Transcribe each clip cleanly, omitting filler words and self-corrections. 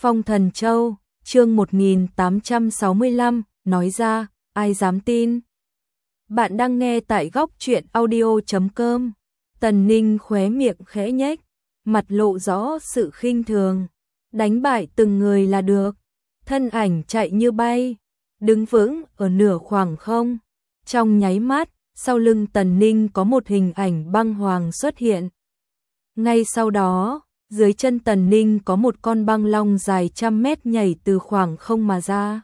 Phong Thần Châu, chương 1865, nói ra, ai dám tin. Bạn đang nghe tại góc truyện audio.com. Tần Ninh khóe miệng khẽ nhếch, mặt lộ rõ sự khinh thường. Đánh bại từng người là được. Thân ảnh chạy như bay, đứng vững ở nửa khoảng không. Trong nháy mắt, sau lưng Tần Ninh có một hình ảnh băng hoàng xuất hiện. Ngay sau đó, dưới chân Tần Ninh có một con băng long dài trăm mét nhảy từ khoảng không mà ra.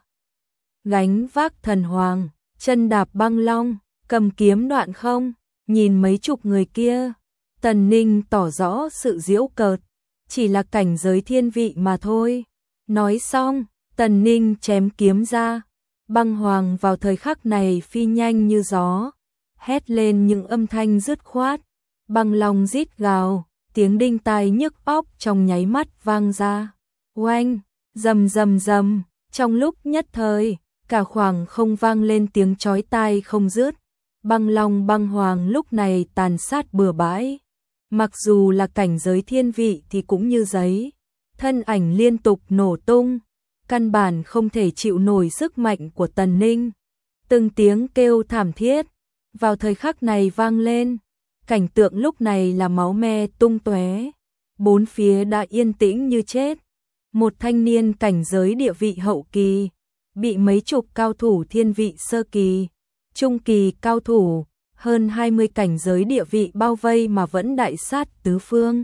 Gánh vác thần hoàng, chân đạp băng long, cầm kiếm đoạn không, nhìn mấy chục người kia. Tần Ninh tỏ rõ sự giễu cợt, chỉ là cảnh giới thiên vị mà thôi. Nói xong, Tần Ninh chém kiếm ra. Băng hoàng vào thời khắc này phi nhanh như gió, hét lên những âm thanh dứt khoát. Băng long rít gào, tiếng đinh tai nhức óc trong nháy mắt vang ra. Oanh, rầm rầm rầm, trong lúc nhất thời, cả khoảng không vang lên tiếng chói tai không dứt. Băng long băng hoàng lúc này tàn sát bừa bãi. Mặc dù là cảnh giới thiên vị thì cũng như giấy, thân ảnh liên tục nổ tung, căn bản không thể chịu nổi sức mạnh của Tần Ninh. Từng tiếng kêu thảm thiết vào thời khắc này vang lên. Cảnh tượng lúc này là máu me tung tóe, bốn phía đã yên tĩnh như chết. Một thanh niên cảnh giới địa vị hậu kỳ bị mấy chục cao thủ thiên vị sơ kỳ, trung kỳ cao thủ, hơn 20 cảnh giới địa vị bao vây mà vẫn đại sát tứ phương.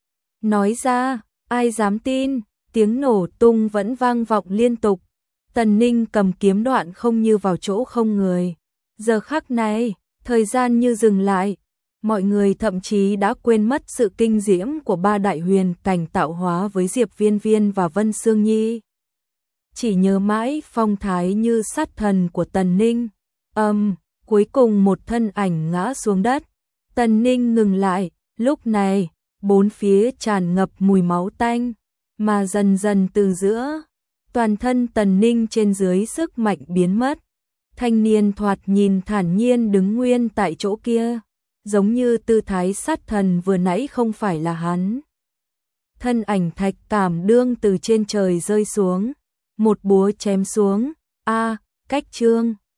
Nói ra, ai dám tin, tiếng nổ tung vẫn vang vọng liên tục. Tần Ninh cầm kiếm đoạn không như vào chỗ không người. Giờ khắc này, thời gian như dừng lại. Mọi người thậm chí đã quên mất sự kinh diễm của ba đại huyền cảnh tạo hóa với Diệp Viên Viên và Vân Sương Nhi. Chỉ nhớ mãi phong thái như sát thần của Tần Ninh. Cuối cùng một thân ảnh ngã xuống đất. Tần Ninh ngừng lại, lúc này, bốn phía tràn ngập mùi máu tanh, mà dần dần từ giữa, toàn thân Tần Ninh trên dưới sức mạnh biến mất. Thanh niên thoạt nhìn thản nhiên đứng nguyên tại chỗ kia, giống như tư thái sát thần vừa nãy không phải là hắn. Thân ảnh thạch cảm đương từ trên trời rơi xuống, một búa chém xuống, cách chương.